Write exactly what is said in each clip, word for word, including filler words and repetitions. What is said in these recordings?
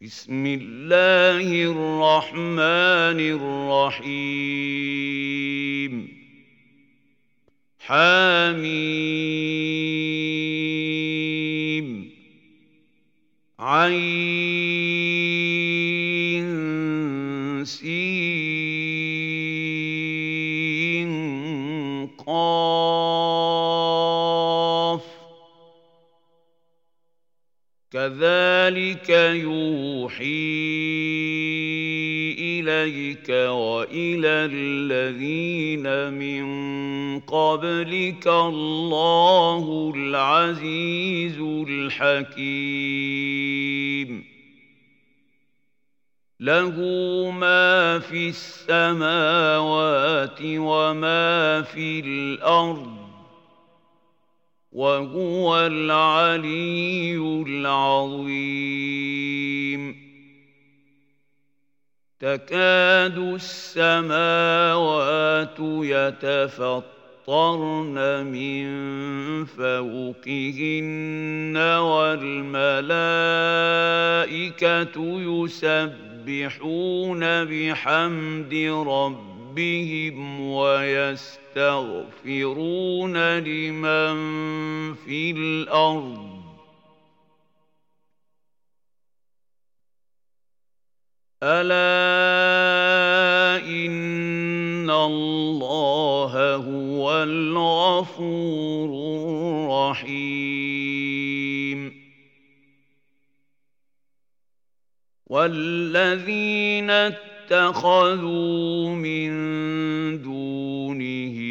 بسم الله الرحمن الرحيم حميم عين سين قاف كذلك يوحي إليك وإلى الذين من قبلك الله العزيز الحكيم له ما في السماوات وما في الأرض وهو العلي العظيم تكاد السماوات يتفطرن من فوقهن والملائكة يسبحون بحمد ربهم ويستغفرون لمن في الأرض ألا إن الله هو الغفور الرحيم والذين اتخذوا من دونه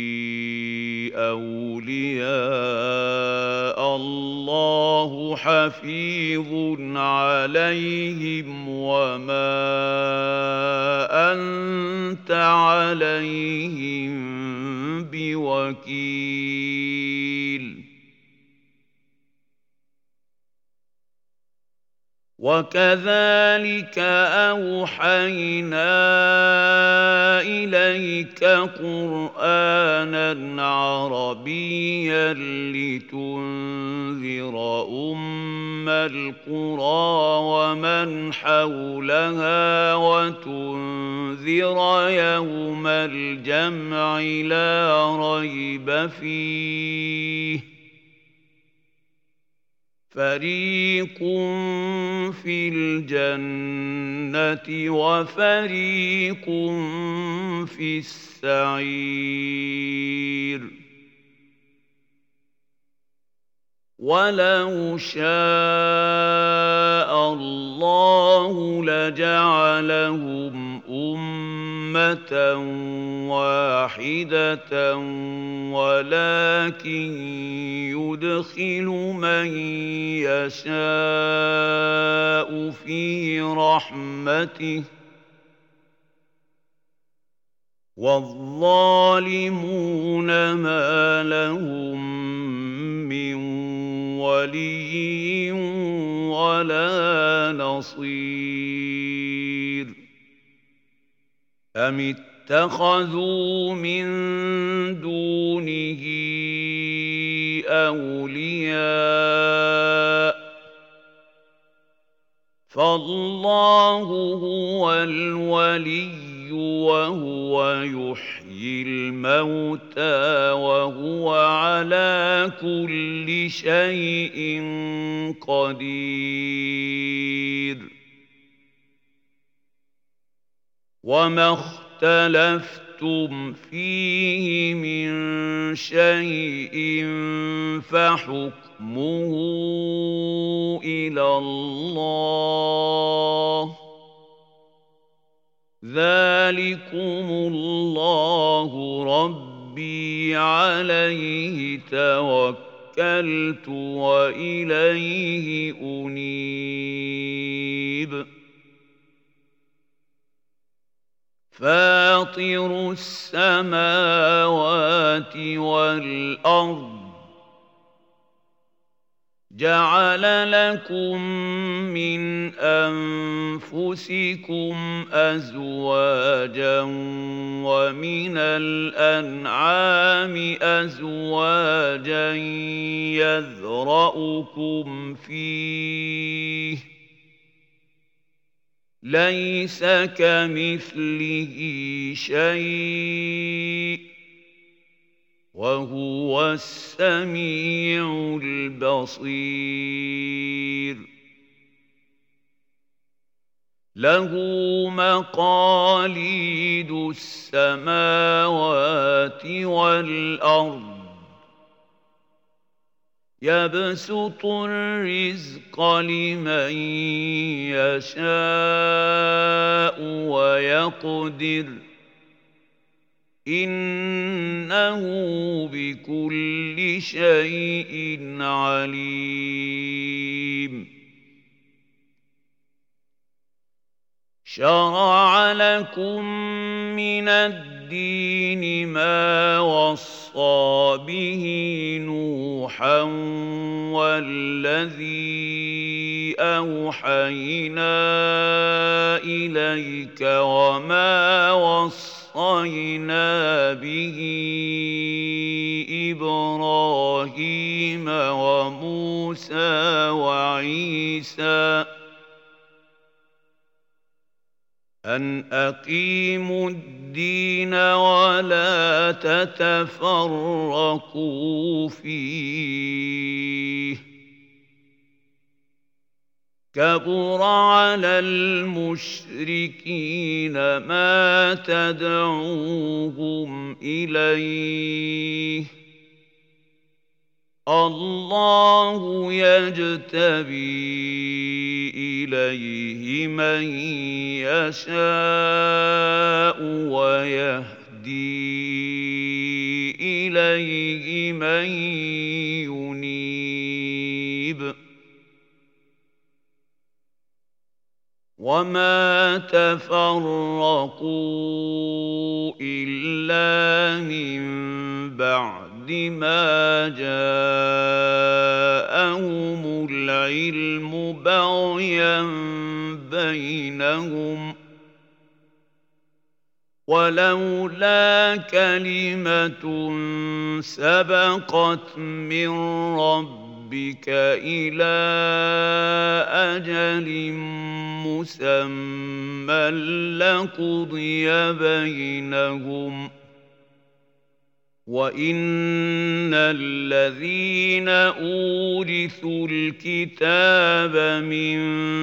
أولياء الله حفيظ عليهم وما أنت عليهم بوكيل وكذلك أوحينا إليك قرآناً عربياً لتنذر أم القرى ومن حولها وتنذر يوم الجمع لا ريب فيه فريق في الجنة وفريق في السعير ولو شاء الله لجعلهم أمة واحدة ولكن يدخل من يشاء في رحمته والظالمون ما لهم من ولي ولا نصير أم اتخذوا من دونه أولياء فالله هو الولي وهو يحيي الموتى وهو على كل شيء قدير وما اختلفتم فيه من شيء فحكمه إلى الله ذلكم الله ربي عليه توكلت وإليه أنيب فاطر السماوات والأرض جعل لكم من أنفسكم أزواجا ومن الأنعام أزواجا يذرأكم فيه ليس كمثله شيء وهو السميع البصير له مقاليد السماوات والأرض يبسط الرزق لمن يشاء ويقدر إنه بكل شيء عليم شرع لكم من الدين ما وصى به نوحا والذي أوحينا إليك وما وصينا به إبراهيم وموسى وعيسى أن أقيموا الدين ولا تتفرقوا فيه كبر على المشركين ما تدعوهم إليه الله يجتبي إليه من يشاء ويهدي إليه من ينيب وما تفرقوا إلا من بعد ما جاءهم العلم بغيا بينهم ولولا كلمة سبقت من ربك إلى أجل مسمى لقضي بينهم وإن الذين أورثوا الكتاب من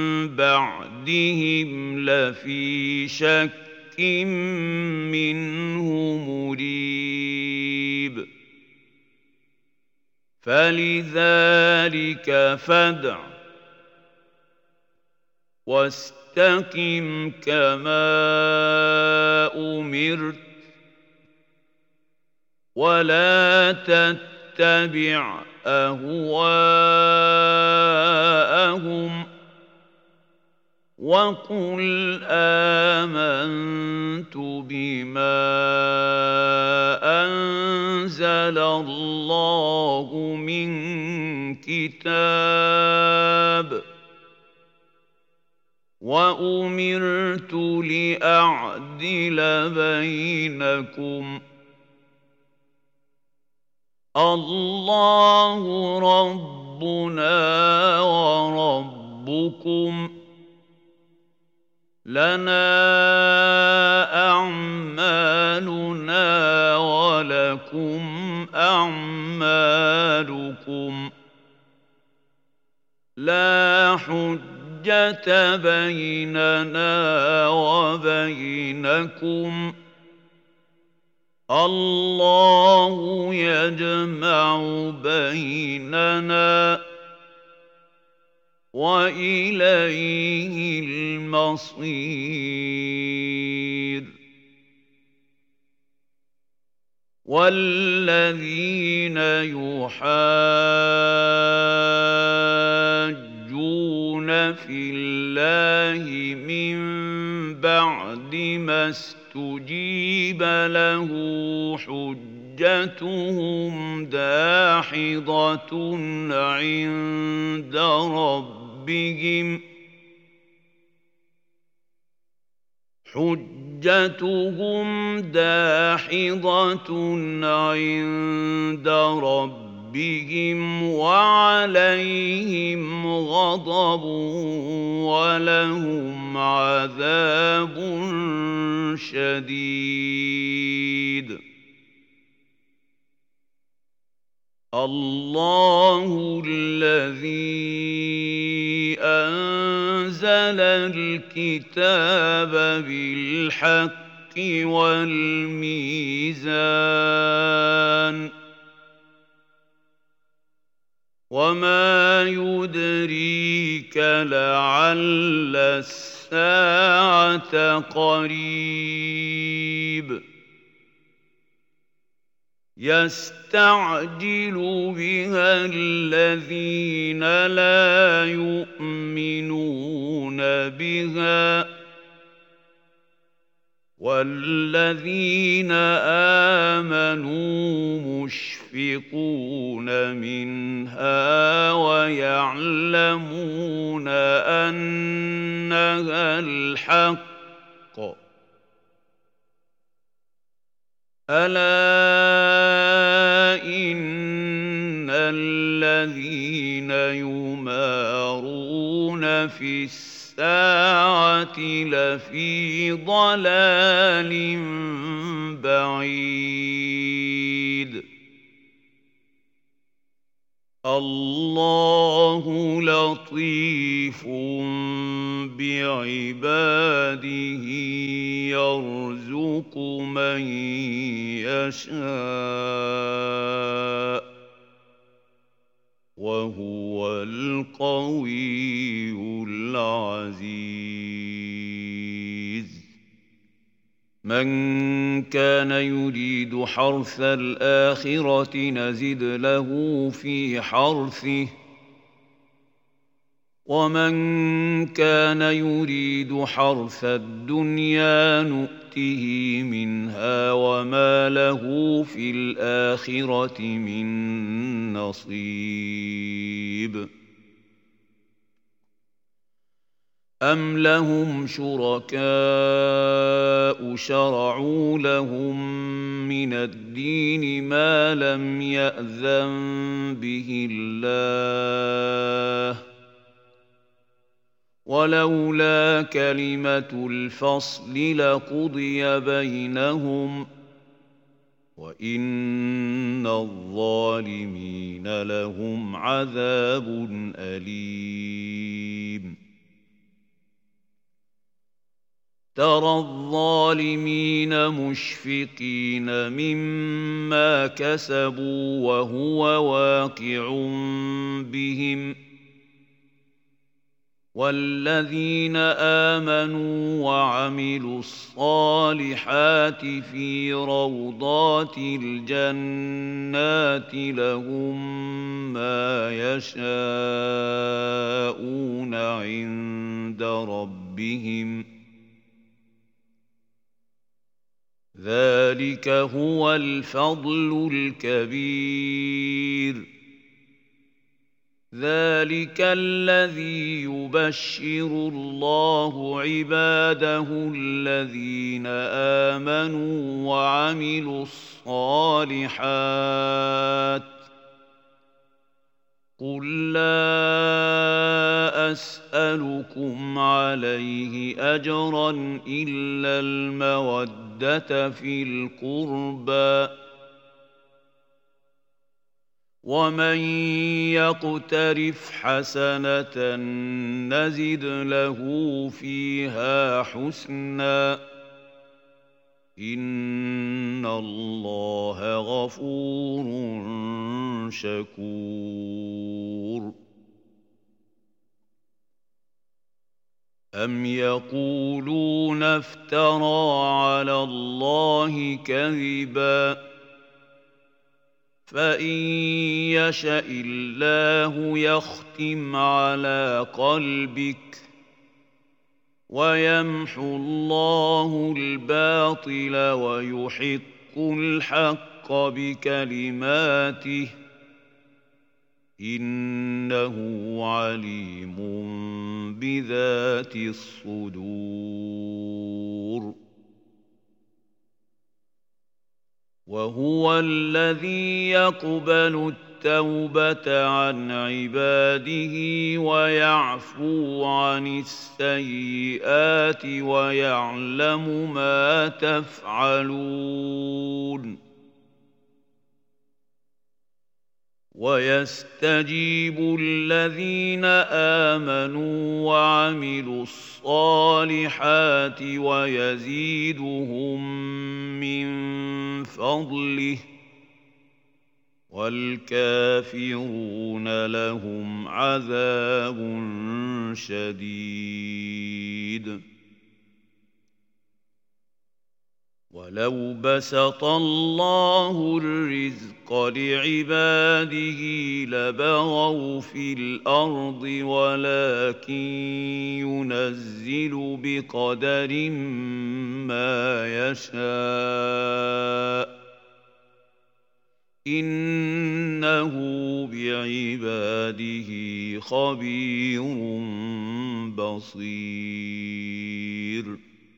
بعدهم لفي شك منه مريب فلذلك فادع واستقم كما أمرت ولا تتبع أهواءهم وقل آمنت بما أنزل الله من كتاب وأمرت لأعدل بينكم الله ربنا وربكم لنا أعمالنا ولكم أعمالكم لا حجة بيننا وبينكم الله يجمع بيننا وإليه المصير والذين يحاجون في الله من بعد ما استجيب له حجتهم داحضة عند ربهم حجتهم داحضة عند ربهم ربهم وعليهم غضب ولهم عذاب شديد. الله الذي أنزل الكتاب بالحق والميزان وما يدريك لعل الساعة قريب. يستعجل بها الذين لا يؤمنون بها والذين آمنوا مشفقون منها ويعلمون أنها الحق. ألا إن الذين يمارون في الساعة لفي ضلال بعيد. الله لطيف بعباده يرزق من يشاء وهو القوي العزيز. من كان يريد حرث الآخرة نزد له في حرثه ومن كان يريد حرث الدنيا نؤته منها وما له في الآخرة من نصيب. أم لهم شركاء شرعوا لهم من الدين ما لم يأذن به الله ولولا كلمة الفصل لقضي بينهم وإن الظالمين لهم عذاب أليم. ترى الظالمين مشفقين مما كسبوا وهو واقع بهم والذين آمنوا وعملوا الصالحات في روضات الجنات لهم ما يشاءون عند ربهم ذلك هو الفضل الكبير. ذلك الذي يبشر الله عباده الذين آمنوا وعملوا الصالحات قل لا أسألكم عليه أجرا إلا المودة في القربى ومن يقترف حسنة نزد له فيها حسنا إن الله غفور شكور. أم يقولون افترى على الله كذبا فإن يشأ الله يختم على قلبك ويمحو الله الباطل ويحق الحق بكلماته إنه عليم بذات الصدور. وهو الذي يقبل التوبة عن عباده ويعفو عن السيئات ويعلم ما تفعلون ويستجيب الذين آمنوا وعملوا الصالحات ويزيدهم من فضله والكافرون لهم عذاب شديد ولو بسط الله الرزق لعباده لبغوا في الأرض ولكن ينزل بقدر ما يشاء إنه بعباده خبير بصير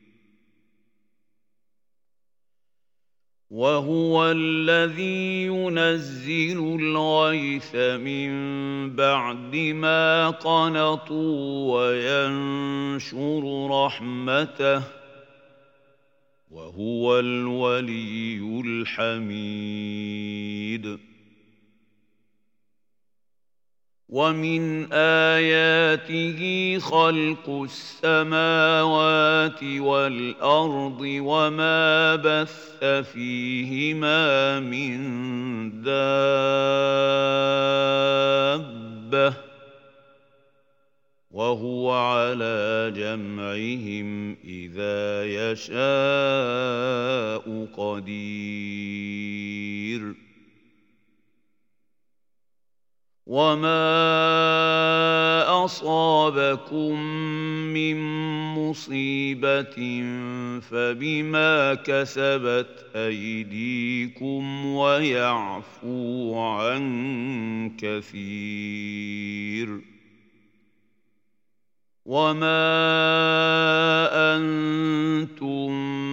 وهو الذي ينزل الغيث من بعد ما قنطوا وينشر رحمته وهو الولي الحميد ومن آياته خلق السماوات والأرض وما بث فيهما من دابة وهو على جمعهم إذا يشاء قدير وما أصابكم من مصيبة فبما كسبت أيديكم ويعفو عن كثير وما أنتم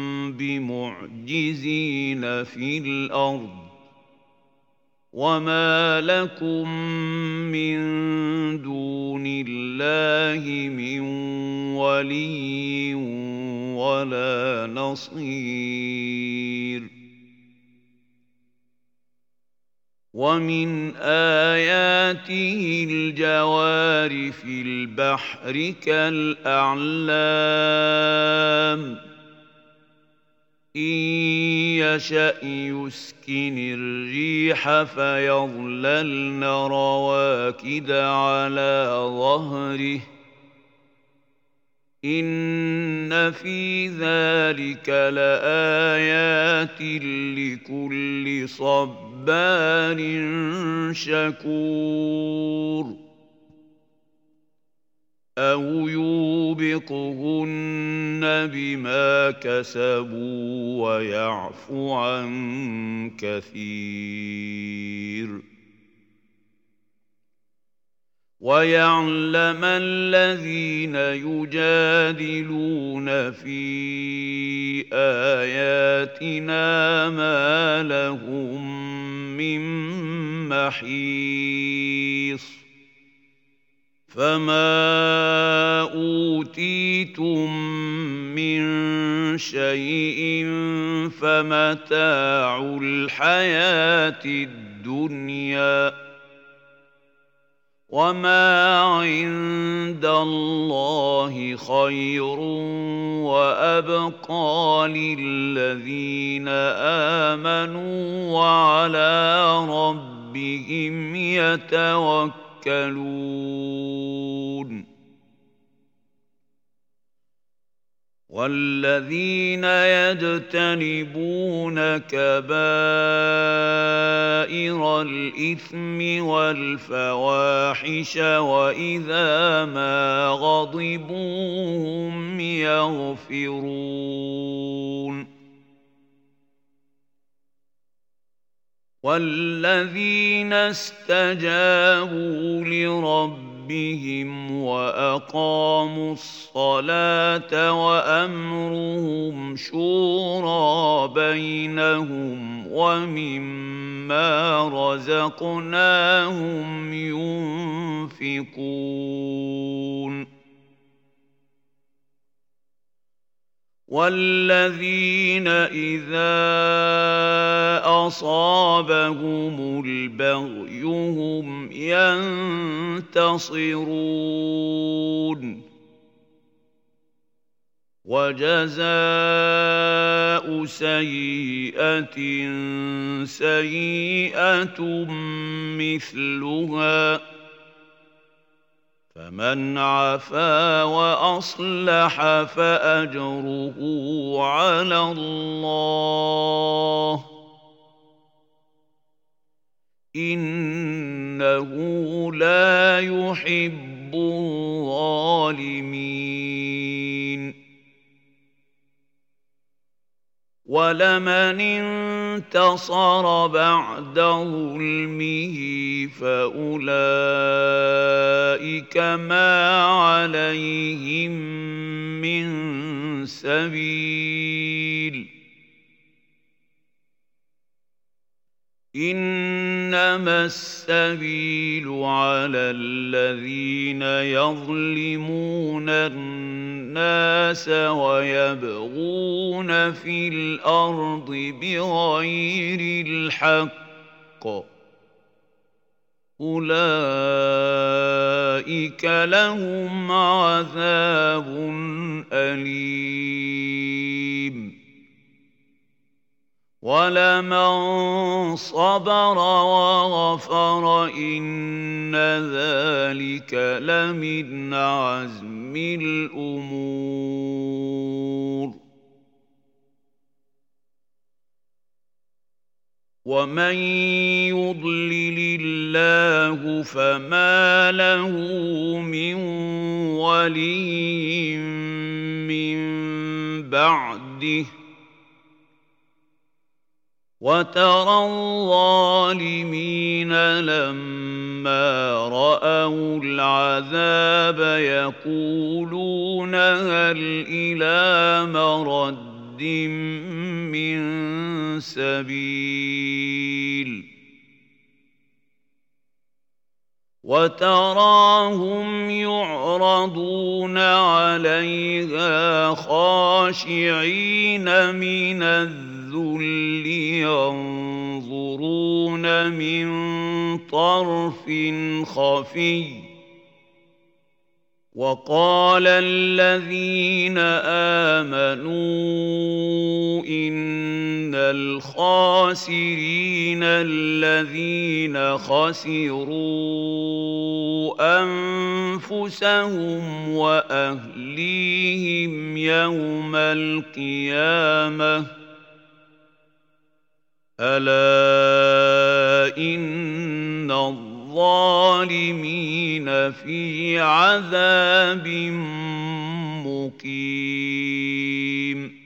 بمعجزين في الأرض وما لكم من دون الله من ولي ولا نصير ومن آياته الجوار في البحر كالأعلام إن يشأ يسكن الريح فيظللن رواكد على ظهره إن في ذلك لآيات لكل صبار شكور أو يوبقهن بما كسبوا ويعفو عن كثير ويعلم الذين يجادلون في آياتنا ما لهم من محيص فما أوتيتم من شيء فمتاع الحياة الدنيا وما عند الله خير وأبقى للذين آمنوا وعلى ربهم يتوكلون والذين يجتنبون كبائر الإثم والفواحش وإذا ما غضبوا هم يغفرون والذين استجابوا لربهم ربهم وأقاموا الصلاة وأمرهم شورى بينهم ومما رزقناهم ينفقون والذين إذا أصابهم البغي هم ينتصرون وجزاء سيئة سيئة مثلها فمن عفا وأصلح فأجره على الله إنه لا يحب الظالمين ولمن انتصر بعد ظلمه فأولئك ما عليهم من سبيل إنما السبيل على الذين يظلمون الناس ويبغون في الأرض بغير الحق أولئك لهم عذاب أليم ولمن صبر وغفر إن ذلك لمن عزم الأمور ومن يضلل الله فما له من ولي من بعده وترى الظالمين لما رأوا العذاب يقولون هل إلى مرد من سبيل وتراهم يعرضون عليها خاشعين من الذل ينظرون من طرف خفي وقال الذين آمنوا إن الخاسرين الذين خسروا أنفسهم وأهليهم يوم القيامة ألا إن الظالمين في عذاب مقيم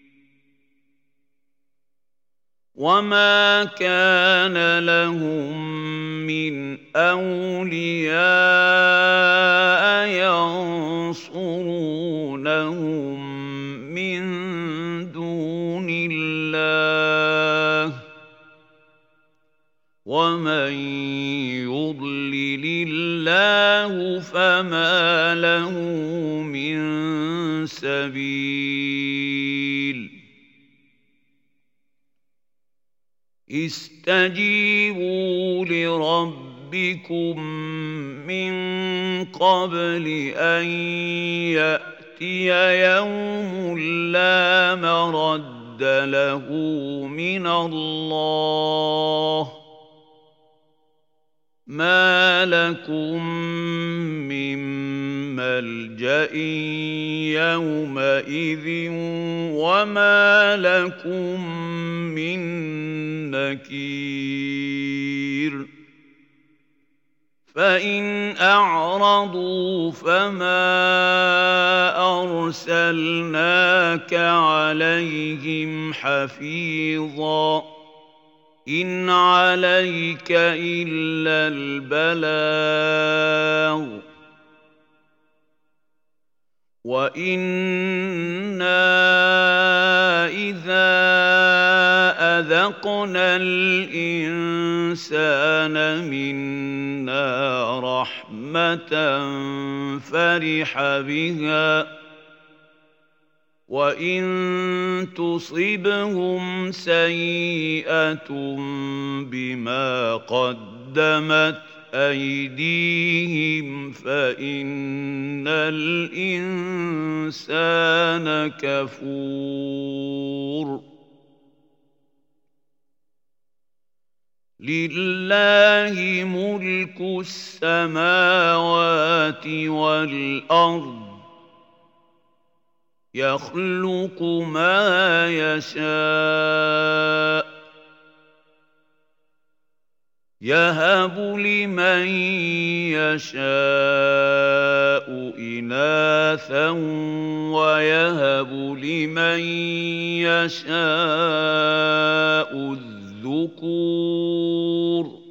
وما كان لهم من أولياء ينصرونهم من دون الله ومن يضلل الله فما له من سبيل استجيبوا لربكم من قبل أن يأتي يوم لا مرد له من الله ما لكم من ملجأ يومئذ وما لكم من نكير فإن أعرضوا فما أرسلناك عليهم حفيظا إن عليك إلا البلاغ وَإِنَّا إِذَا أَذَقْنَا الْإِنسَانَ مِنَّا رَحْمَةً فَرِحَ بِهَا وَإِن تُصِبْهُمْ سَيِّئَةٌ بِمَا قَدَّمَتْ أَيْدِيهِمْ فَإِنَّ الْإِنسَانَ كَفُورٌ لِلَّهِ مُلْكُ السَّمَاوَاتِ وَالْأَرْضِ يَخْلُقُ مَا يَشَاءُ يَهَبُ لِمَن يَشَاءُ إِنَاثًا وَيَهَبُ لِمَن يَشَاءُ الذُّكُورَ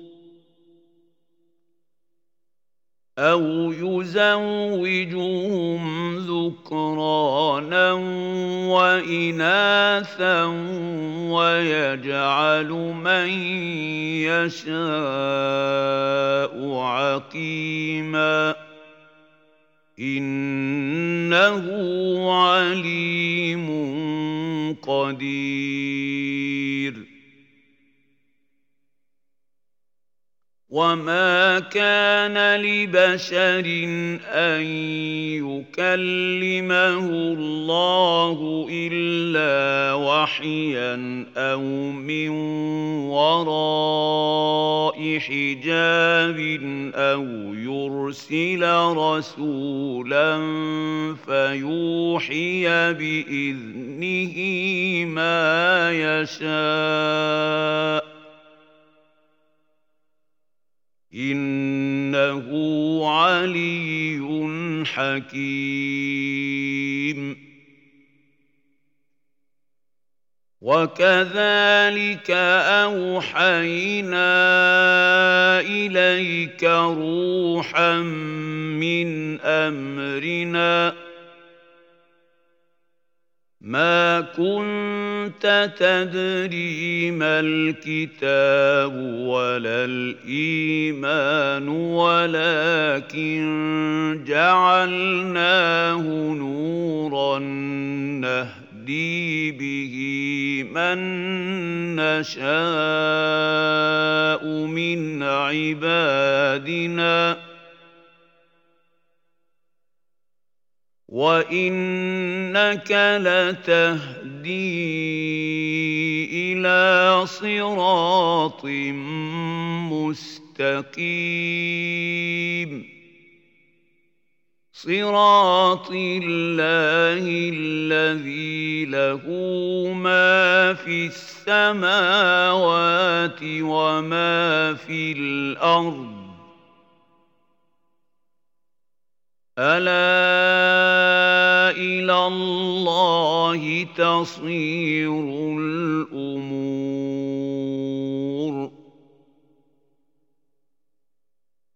أَوْ يُزَوِّجُهُمْ ذُكْرَانًا وَإِنَاثًا وَيَجْعَلُ مَن يَشَاءُ عَقِيمًا إِنَّهُ عَلِيمٌ قَدِيرٌ وَمَا كَانَ لِبَشَرٍ أَن يُكَلِّمَهُ اللَّهُ إِلَّا وَحْيًا أَوْ مِن وَرَاءِ حِجَابٍ أَوْ يُرْسِلَ رَسُولًا فَيُوحِيَ بِإِذْنِهِ مَا يَشَاءُ إِنَّهُ عَلِيٌّ حَكِيمٌ وَكَذَلِكَ أَوْحَيْنَا إِلَيْكَ رُوحًا مِّنْ أَمْرِنَا مَا كُنتَ تَدْرِي مَا الْكِتَابُ وَلَا الْإِيمَانُ وَلَٰكِن جَعَلْنَاهُ نُورًا نَّهْدِي بِهِ مَن نَّشَاءُ مِنْ عِبَادِنَا وَإِنَّكَ لَتَهْدِي إِلَىٰ صِرَاطٍ مُّسْتَقِيمٍ صِرَاطِ اللَّهِ الَّذِي لَهُ مَا فِي السَّمَاوَاتِ وَمَا فِي الْأَرْضِ أَلَا إِلَى اللَّهِ تَصِيرُ